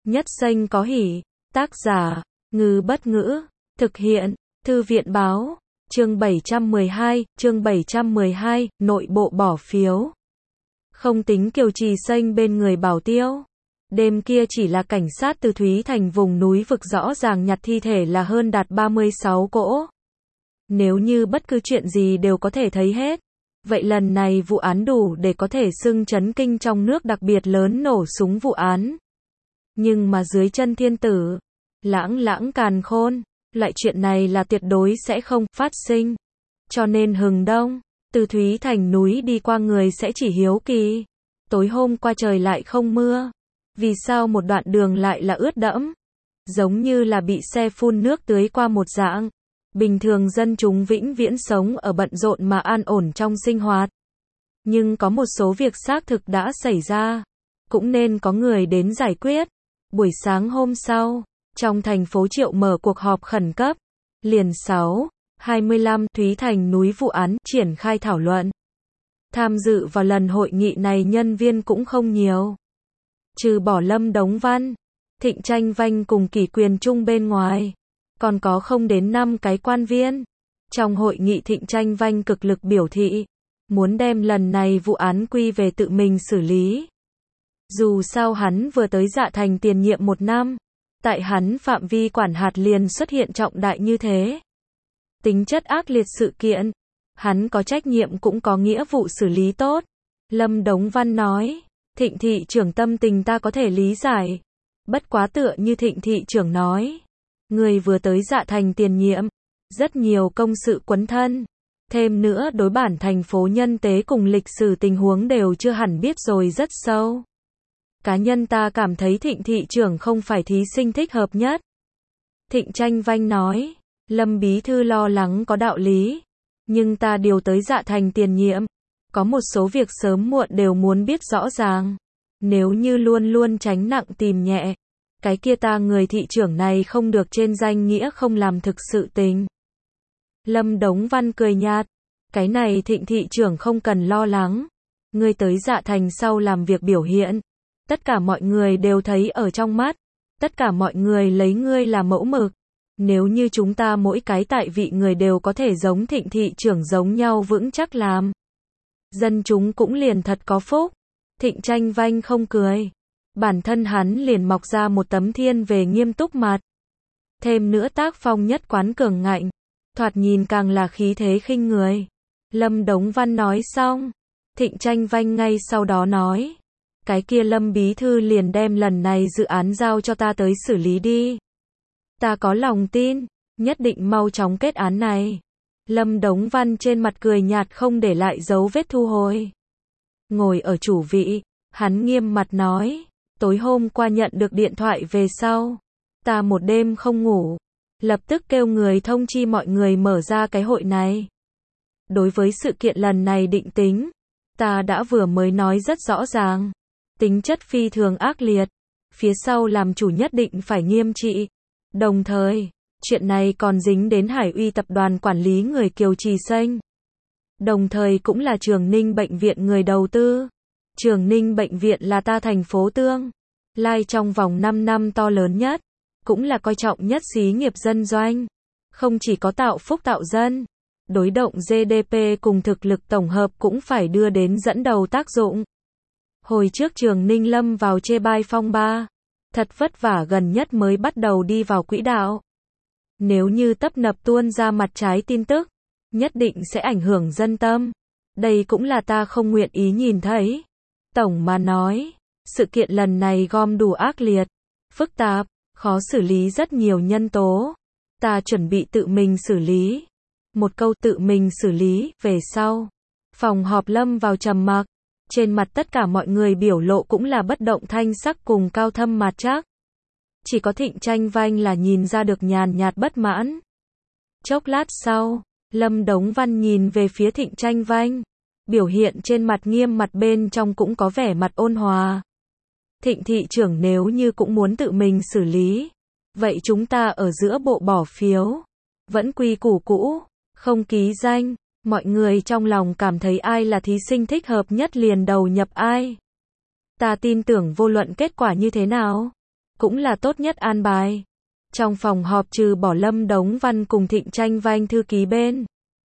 Nhất Xanh có hỉ. Tác giả, Ngư Bất Ngữ. Thực hiện, Thư viện Báo. Chương 712, nội bộ bỏ phiếu. Không tính Kiều Trì Xanh bên người Bảo Tiêu. Đêm kia chỉ là cảnh sát từ Thúy Thành vùng núi vực rõ ràng nhặt thi thể là hơn đạt 36 cỗ. Nếu như bất cứ chuyện gì đều có thể thấy hết, vậy lần này vụ án đủ để có thể xưng chấn kinh trong nước, đặc biệt lớn nổ súng vụ án. Nhưng mà dưới chân thiên tử, lãng càn khôn, loại chuyện này là tuyệt đối sẽ không phát sinh. Cho nên hừng đông, từ Thúy Thành núi đi qua người sẽ chỉ hiếu kỳ. Tối hôm qua trời lại không mưa. Vì sao một đoạn đường lại là ướt đẫm? Giống như là bị xe phun nước tưới qua một dạng. Bình thường dân chúng vĩnh viễn sống ở bận rộn mà an ổn trong sinh hoạt. Nhưng có một số việc xác thực đã xảy ra. Cũng nên có người đến giải quyết. Buổi sáng hôm sau, trong thành phố Triệu mở cuộc họp khẩn cấp. Liền 6:25 Thúy Thành núi vụ án triển khai thảo luận. Tham dự vào lần hội nghị này nhân viên cũng không nhiều. Trừ bỏ Lâm Đống Văn, Thịnh Tranh Vanh cùng Kỷ Quyền Trung bên ngoài, còn có không đến 5 cái quan viên. Trong hội nghị Thịnh Tranh Vanh cực lực biểu thị, muốn đem lần này vụ án quy về tự mình xử lý. Dù sao hắn vừa tới Dạ Thành tiền nhiệm 1 năm, tại hắn phạm vi quản hạt liền xuất hiện trọng đại như thế. Tính chất ác liệt sự kiện, hắn có trách nhiệm cũng có nghĩa vụ xử lý tốt. Lâm Đống Văn nói, Thịnh thị trưởng tâm tình ta có thể lý giải. Bất quá tựa như Thịnh thị trưởng nói, người vừa tới Dạ Thành tiền nhiệm, rất nhiều công sự quấn thân. Thêm nữa đối bản thành phố nhân tế cùng lịch sử tình huống đều chưa hẳn biết rồi rất sâu. Cá nhân ta cảm thấy Thịnh thị trưởng không phải thí sinh thích hợp nhất. Thịnh Tranh Vanh nói, Lâm bí thư lo lắng có đạo lý. Nhưng ta điều tới Dạ Thành tiền nhiệm. Có một số việc sớm muộn đều muốn biết rõ ràng. Nếu như luôn luôn tránh nặng tìm nhẹ, cái kia ta người thị trưởng này không được trên danh nghĩa không làm thực sự tình. Lâm Đống Văn cười nhạt, cái này Thịnh thị trưởng không cần lo lắng. Ngươi tới Dạ Thành sau làm việc biểu hiện, tất cả mọi người đều thấy ở trong mắt. Tất cả mọi người lấy ngươi là mẫu mực. Nếu như chúng ta mỗi cái tại vị người đều có thể giống Thịnh thị trưởng giống nhau vững chắc làm, dân chúng cũng liền thật có phúc. Thịnh Tranh Vanh không cười. Bản thân hắn liền mọc ra một tấm thiên về nghiêm túc mặt. Thêm nữa tác phong nhất quán cường ngạnh, thoạt nhìn càng là khí thế khinh người. Lâm Đống Văn nói xong, Thịnh Tranh Vanh ngay sau đó nói, cái kia Lâm bí thư liền đem lần này dự án giao cho ta tới xử lý đi. Ta có lòng tin, nhất định mau chóng kết án này. Lâm Đống Văn trên mặt cười nhạt không để lại dấu vết thu hồi. Ngồi ở chủ vị, hắn nghiêm mặt nói, tối hôm qua nhận được điện thoại về sau, ta một đêm không ngủ, lập tức kêu người thông chi mọi người mở ra cái hội này. Đối với sự kiện lần này định tính, ta đã vừa mới nói rất rõ ràng, tính chất phi thường ác liệt, phía sau làm chủ nhất định phải nghiêm trị. Đồng thời, chuyện này còn dính đến Hải Uy tập đoàn quản lý người Kiều Trì Xanh. Đồng thời cũng là Trường Ninh bệnh viện người đầu tư. Trường Ninh bệnh viện là ta thành phố Tương Lai trong vòng 5 năm to lớn nhất, cũng là coi trọng nhất xí nghiệp dân doanh. Không chỉ có tạo phúc tạo dân, đối động GDP cùng thực lực tổng hợp cũng phải đưa đến dẫn đầu tác dụng. Hồi trước Trường Ninh lâm vào chê bai phong ba, thật vất vả gần nhất mới bắt đầu đi vào quỹ đạo. Nếu như tấp nập tuôn ra mặt trái tin tức, nhất định sẽ ảnh hưởng dân tâm. Đây cũng là ta không nguyện ý nhìn thấy. Tổng mà nói, sự kiện lần này gom đủ ác liệt, phức tạp, khó xử lý rất nhiều nhân tố. Ta chuẩn bị tự mình xử lý. Một câu tự mình xử lý, về sau. Phòng họp lâm vào trầm mặc. Trên mặt tất cả mọi người biểu lộ cũng là bất động thanh sắc cùng cao thâm mặt chắc. Chỉ có Thịnh Tranh Vanh là nhìn ra được nhàn nhạt bất mãn. Chốc lát sau, Lâm Đống Văn nhìn về phía Thịnh Tranh Vanh. Biểu hiện trên mặt nghiêm mặt bên trong cũng có vẻ mặt ôn hòa. Thịnh thị trưởng nếu như cũng muốn tự mình xử lý, vậy chúng ta ở giữa bộ bỏ phiếu. Vẫn quy củ cũ, không ký danh. Mọi người trong lòng cảm thấy ai là thí sinh thích hợp nhất liền đầu nhập ai. Ta tin tưởng vô luận kết quả như thế nào, cũng là tốt nhất an bài. Trong phòng họp trừ bỏ Lâm Đống Văn cùng Thịnh Tranh Vanh thư ký bên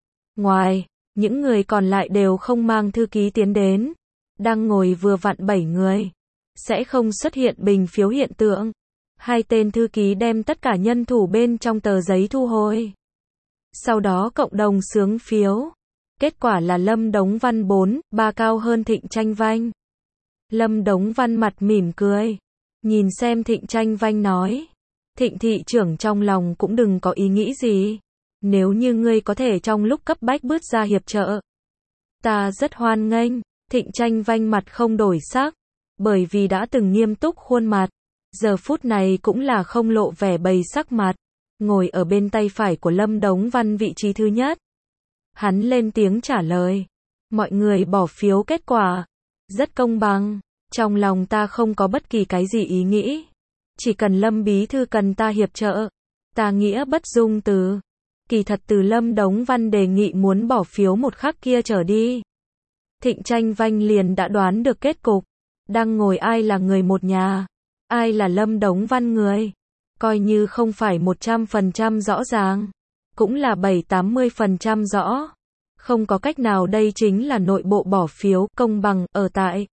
ngoài, những người còn lại đều không mang thư ký tiến đến. Đang ngồi vừa vặn 7 người. Sẽ không xuất hiện bình phiếu hiện tượng. Hai tên thư ký đem tất cả nhân thủ bên trong tờ giấy thu hồi. Sau đó cộng đồng xướng phiếu. Kết quả là Lâm Đống Văn 4-3 cao hơn Thịnh Tranh Vanh. Lâm Đống Văn mặt mỉm cười. Nhìn xem Thịnh Tranh Vanh nói. Thịnh thị trưởng trong lòng cũng đừng có ý nghĩ gì. Nếu như ngươi có thể trong lúc cấp bách bước ra hiệp trợ. Ta rất hoan nghênh. Thịnh Tranh Vanh mặt không đổi sắc. Bởi vì đã từng nghiêm túc khuôn mặt. Giờ phút này cũng là không lộ vẻ bầy sắc mặt. Ngồi ở bên tay phải của Lâm Đống Văn vị trí thứ nhất. Hắn lên tiếng trả lời. Mọi người bỏ phiếu kết quả. Rất công bằng. Trong lòng ta không có bất kỳ cái gì ý nghĩ. Chỉ cần Lâm bí thư cần ta hiệp trợ. Ta nghĩa bất dung từ. Kỳ thật từ Lâm Đống Văn đề nghị muốn bỏ phiếu một khắc kia trở đi. Thịnh Tranh Vanh liền đã đoán được kết cục. Đang ngồi ai là người một nhà. Ai là Lâm Đống Văn người. Coi như không phải 100% rõ ràng. Cũng là 7-80% rõ. Không có cách nào, đây chính là nội bộ bỏ phiếu công bằng ở tại.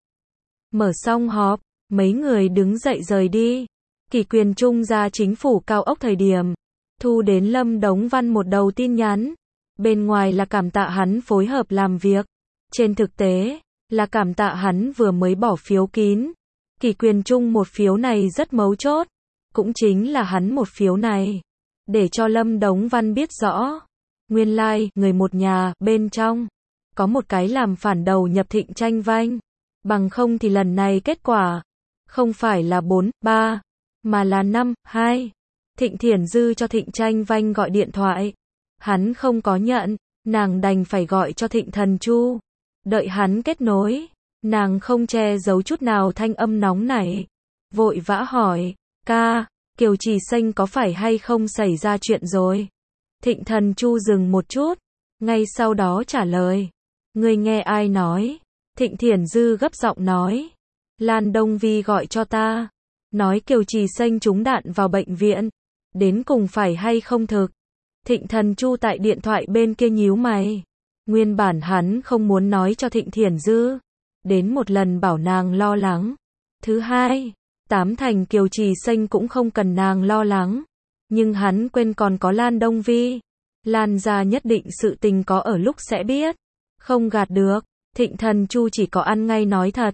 Mở xong họp, mấy người đứng dậy rời đi. Kỷ Quyền Trung ra chính phủ cao ốc thời điểm. Thu đến Lâm Đống Văn một đầu tin nhắn. Bên ngoài là cảm tạ hắn phối hợp làm việc. Trên thực tế, là cảm tạ hắn vừa mới bỏ phiếu kín. Kỷ Quyền Trung một phiếu này rất mấu chốt. Cũng chính là hắn một phiếu này. Để cho Lâm Đống Văn biết rõ. Nguyên lai, người một nhà, bên trong. Có một cái làm phản đầu nhập Thịnh Tranh Vanh. Bằng không thì lần này kết quả. Không phải là 4-3. Mà là 5-2. Thịnh Thiển Dư cho Thịnh Tranh Vanh gọi điện thoại. Hắn không có nhận. Nàng đành phải gọi cho Thịnh Thần Chu. Đợi hắn kết nối. Nàng không che giấu chút nào thanh âm nóng nảy. Vội vã hỏi. Ca, Kiều Trì Xanh có phải hay không xảy ra chuyện rồi? Thịnh Thần Chu dừng một chút. Ngay sau đó trả lời. Ngươi nghe ai nói? Thịnh Thiển Dư gấp giọng nói. Lan Đông Vi gọi cho ta. Nói Kiều Trì Xanh trúng đạn vào bệnh viện. Đến cùng phải hay không thực? Thịnh Thần Chu tại điện thoại bên kia nhíu mày. Nguyên bản hắn không muốn nói cho Thịnh Thiển Dư. Đến một lần bảo nàng lo lắng. Thứ hai, 8 thành Kiều Trì Xanh cũng không cần nàng lo lắng. Nhưng hắn quên còn có Lan Đông Vi. Lan gia nhất định sự tình có ở lúc sẽ biết. Không gạt được. Thịnh Thần Chu chỉ có ăn ngay nói thật.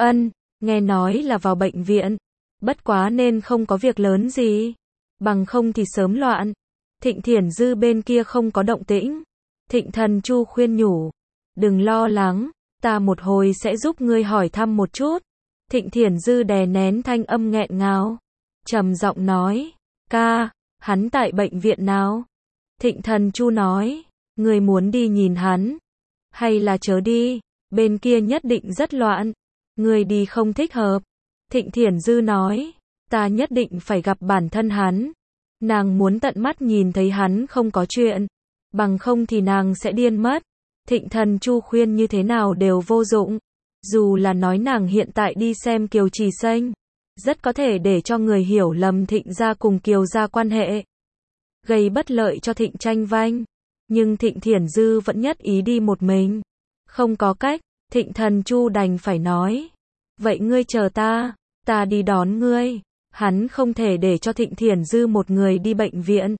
Nghe nói là vào bệnh viện. Bất quá nên không có việc lớn gì. Bằng không thì sớm loạn. Thịnh Thiển Dư bên kia không có động tĩnh. Thịnh Thần Chu khuyên nhủ. Đừng lo lắng. Ta một hồi sẽ giúp ngươi hỏi thăm một chút. Thịnh Thiển Dư đè nén thanh âm nghẹn ngào. Trầm giọng nói. Ca, hắn tại bệnh viện nào? Thịnh Thần Chu nói. Ngươi muốn đi nhìn hắn. Hay là chớ đi. Bên kia nhất định rất loạn. Ngươi đi không thích hợp. Thịnh Thiển Dư nói. Ta nhất định phải gặp bản thân hắn. Nàng muốn tận mắt nhìn thấy hắn không có chuyện. Bằng không thì nàng sẽ điên mất. Thịnh Thần Chu khuyên như thế nào đều vô dụng. Dù là nói nàng hiện tại đi xem Kiều Trì Xanh. Rất có thể để cho người hiểu lầm Thịnh gia cùng Kiều gia quan hệ. Gây bất lợi cho Thịnh Tranh Vanh. Nhưng Thịnh Thiển Dư vẫn nhất ý đi một mình. Không có cách, Thịnh Thần Chu đành phải nói. Vậy ngươi chờ ta, ta đi đón ngươi. Hắn không thể để cho Thịnh Thiển Dư một người đi bệnh viện.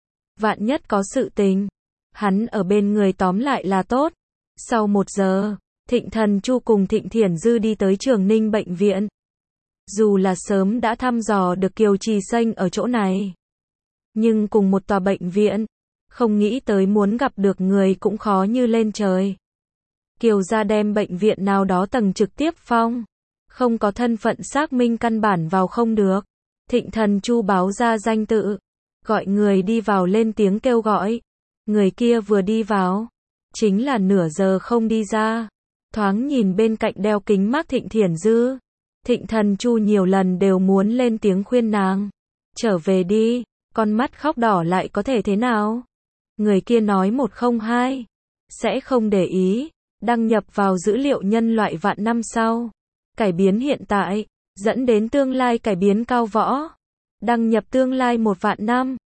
Vạn nhất có sự tình. Hắn ở bên người tóm lại là tốt. Sau 1 giờ, Thịnh Thần Chu cùng Thịnh Thiển Dư đi tới Trường Ninh bệnh viện. Dù là sớm đã thăm dò được Kiều Trì Xanh ở chỗ này. Nhưng cùng một tòa bệnh viện. Không nghĩ tới muốn gặp được người cũng khó như lên trời. Kiều gia đem bệnh viện nào đó tầng trực tiếp phong. Không có thân phận xác minh căn bản vào không được. Thịnh Thần Chu báo ra danh tự. Gọi người đi vào lên tiếng kêu gọi. Người kia vừa đi vào. Chính là nửa giờ không đi ra. Thoáng nhìn bên cạnh đeo kính mác Thịnh Thiển Dư. Thịnh Thần Chu nhiều lần đều muốn lên tiếng khuyên nàng. Trở về đi, con mắt khóc đỏ lại có thể thế nào? Người kia nói 102. Sẽ không để ý. Đăng nhập vào dữ liệu nhân loại vạn năm sau. Cải biến hiện tại. Dẫn đến tương lai cải biến cao võ. Đăng nhập tương lai 1 vạn năm.